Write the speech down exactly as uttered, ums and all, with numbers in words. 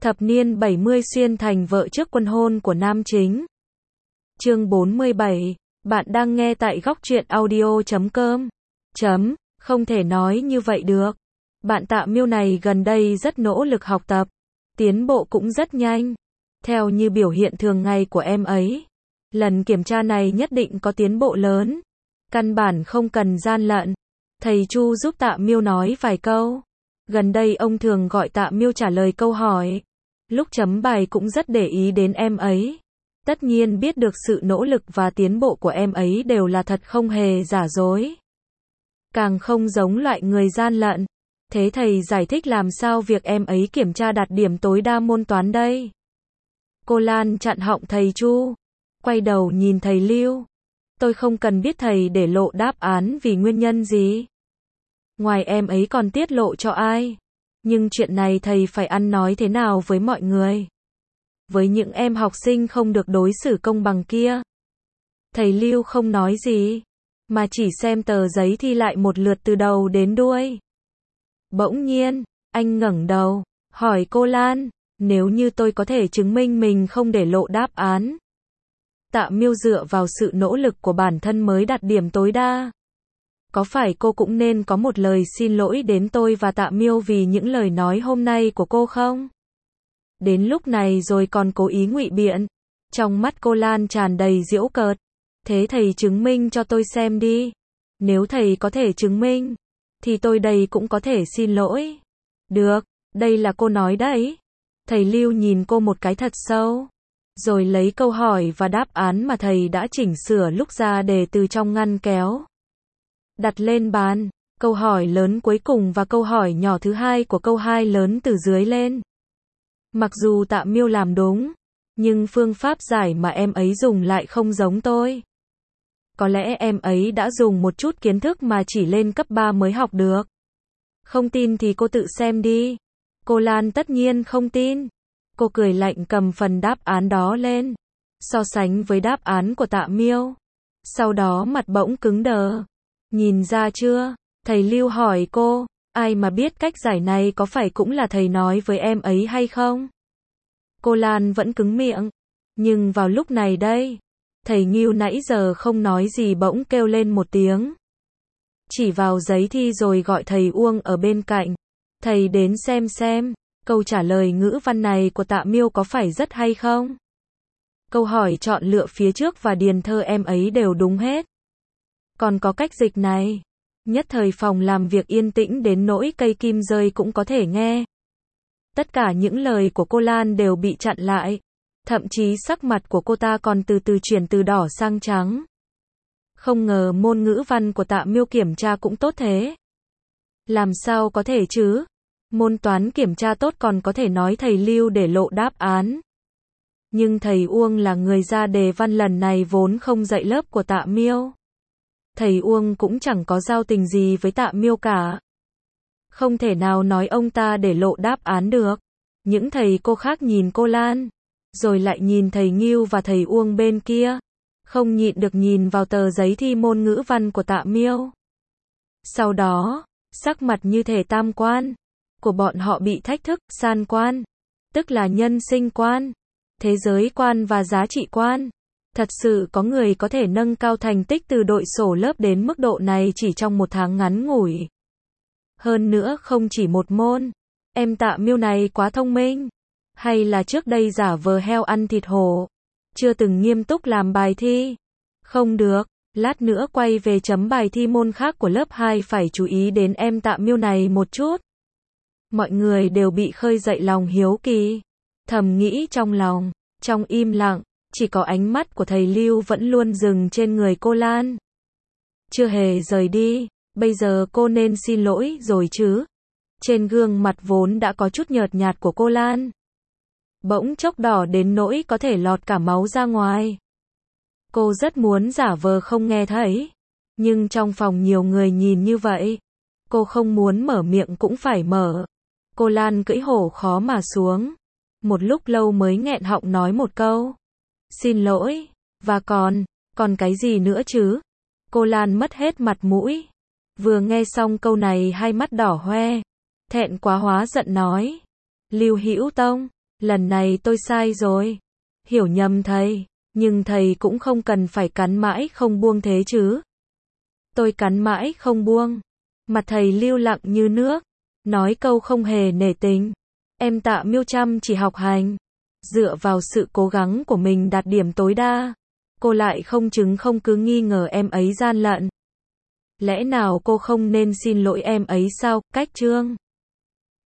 Thập niên bảy mươi xuyên thành vợ trước quân hôn của nam chính. Chương bốn mươi bảy. Bạn đang nghe tại góc truyện audio chấm com. Chấm, không thể nói như vậy được. Bạn Tạ Miêu này gần đây rất nỗ lực học tập, tiến bộ cũng rất nhanh. Theo như biểu hiện thường ngày của em ấy, lần kiểm tra này nhất định có tiến bộ lớn. Căn bản không cần gian lận. Thầy Chu giúp Tạ Miêu nói vài câu. Gần đây ông thường gọi Tạ Miêu trả lời câu hỏi. Lúc chấm bài cũng rất để ý đến em ấy. Tất nhiên biết được sự nỗ lực và tiến bộ của em ấy đều là thật, không hề giả dối. Càng không giống loại người gian lận. Thế thầy giải thích làm sao việc em ấy kiểm tra đạt điểm tối đa môn toán đây? Cô Lan chặn họng thầy Chu, quay đầu nhìn thầy Lưu. Tôi không cần biết thầy để lộ đáp án vì nguyên nhân gì. Ngoài em ấy còn tiết lộ cho ai? Nhưng chuyện này thầy phải ăn nói thế nào với mọi người? Với những em học sinh không được đối xử công bằng kia. Thầy Lưu không nói gì, mà chỉ xem tờ giấy thi lại một lượt từ đầu đến đuôi. Bỗng nhiên, anh ngẩng đầu, hỏi cô Lan, nếu như tôi có thể chứng minh mình không để lộ đáp án. Tạ Miêu dựa vào sự nỗ lực của bản thân mới đạt điểm tối đa. Có phải cô cũng nên có một lời xin lỗi đến tôi và Tạ Miêu vì những lời nói hôm nay của cô không? Đến lúc này rồi còn cố ý ngụy biện. Trong mắt cô Lan tràn đầy giễu cợt. Thế thầy chứng minh cho tôi xem đi. Nếu thầy có thể chứng minh, thì tôi đây cũng có thể xin lỗi. Được, đây là cô nói đấy. Thầy Lưu nhìn cô một cái thật sâu, rồi lấy câu hỏi và đáp án mà thầy đã chỉnh sửa lúc ra đề từ trong ngăn kéo, đặt lên bàn. Câu hỏi lớn cuối cùng và câu hỏi nhỏ thứ hai của câu hai lớn từ dưới lên. Mặc dù Tạ Miêu làm đúng, nhưng phương pháp giải mà em ấy dùng lại không giống tôi. Có lẽ em ấy đã dùng một chút kiến thức mà chỉ lên cấp ba mới học được. Không tin thì cô tự xem đi. Cô Lan tất nhiên không tin. Cô cười lạnh cầm phần đáp án đó lên, so sánh với đáp án của Tạ Miêu. Sau đó mặt bỗng cứng đờ. Nhìn ra chưa? Thầy Lưu hỏi cô, ai mà biết cách giải này có phải cũng là thầy nói với em ấy hay không? Cô Lan vẫn cứng miệng. Nhưng vào lúc này đây, thầy Ngưu nãy giờ không nói gì bỗng kêu lên một tiếng. Chỉ vào giấy thi rồi gọi thầy Uông ở bên cạnh. Thầy đến xem xem, câu trả lời ngữ văn này của Tạ Miêu có phải rất hay không? Câu hỏi chọn lựa phía trước và điền thơ em ấy đều đúng hết. Còn có cách dịch này. Nhất thời phòng làm việc yên tĩnh đến nỗi cây kim rơi cũng có thể nghe. Tất cả những lời của cô Lan đều bị chặn lại. Thậm chí sắc mặt của cô ta còn từ từ chuyển từ đỏ sang trắng. Không ngờ môn ngữ văn của Tạ Miêu kiểm tra cũng tốt thế. Làm sao có thể chứ? Môn toán kiểm tra tốt còn có thể nói thầy Lưu để lộ đáp án. Nhưng thầy Uông là người ra đề văn lần này vốn không dạy lớp của Tạ Miêu. Thầy Uông cũng chẳng có giao tình gì với Tạ Miêu cả. Không thể nào nói ông ta để lộ đáp án được. Những thầy cô khác nhìn cô Lan, rồi lại nhìn thầy Ngưu và thầy Uông bên kia, không nhịn được nhìn vào tờ giấy thi môn ngữ văn của Tạ Miêu. Sau đó, sắc mặt như thể tam quan của bọn họ bị thách thức, san quan, tức là nhân sinh quan, thế giới quan và giá trị quan. Thật sự có người có thể nâng cao thành tích từ đội sổ lớp đến mức độ này chỉ trong một tháng ngắn ngủi. Hơn nữa không chỉ một môn. Em Tạ Miêu này quá thông minh. Hay là trước đây giả vờ heo ăn thịt hổ, chưa từng nghiêm túc làm bài thi? Không được, lát nữa quay về chấm bài thi môn khác của lớp hai phải chú ý đến em Tạ Miêu này một chút. Mọi người đều bị khơi dậy lòng hiếu kỳ. Thầm nghĩ trong lòng, trong im lặng, chỉ có ánh mắt của thầy Lưu vẫn luôn dừng trên người cô Lan. Chưa hề rời đi, bây giờ cô nên xin lỗi rồi chứ. Trên gương mặt vốn đã có chút nhợt nhạt của cô Lan, bỗng chốc đỏ đến nỗi có thể lọt cả máu ra ngoài. Cô rất muốn giả vờ không nghe thấy, nhưng trong phòng nhiều người nhìn như vậy, cô không muốn mở miệng cũng phải mở. Cô Lan cưỡi hổ khó mà xuống, một lúc lâu mới nghẹn họng nói một câu. Xin lỗi, và còn, còn cái gì nữa chứ? Cô Lan mất hết mặt mũi. Vừa nghe xong câu này hai mắt đỏ hoe, thẹn quá hóa giận nói. Lưu Hữu Tông, Lần này tôi sai rồi. Hiểu nhầm thầy. Nhưng thầy cũng không cần phải cắn mãi không buông thế chứ. Tôi cắn mãi không buông. Mặt thầy lưu lặng như nước. Nói câu không hề nể tình. Em Tạ Miêu chăm chỉ học hành. Dựa vào sự cố gắng của mình đạt điểm tối đa. Cô lại không chứng không cứ nghi ngờ em ấy gian lận. Lẽ nào cô không nên xin lỗi em ấy sao? Cách Trương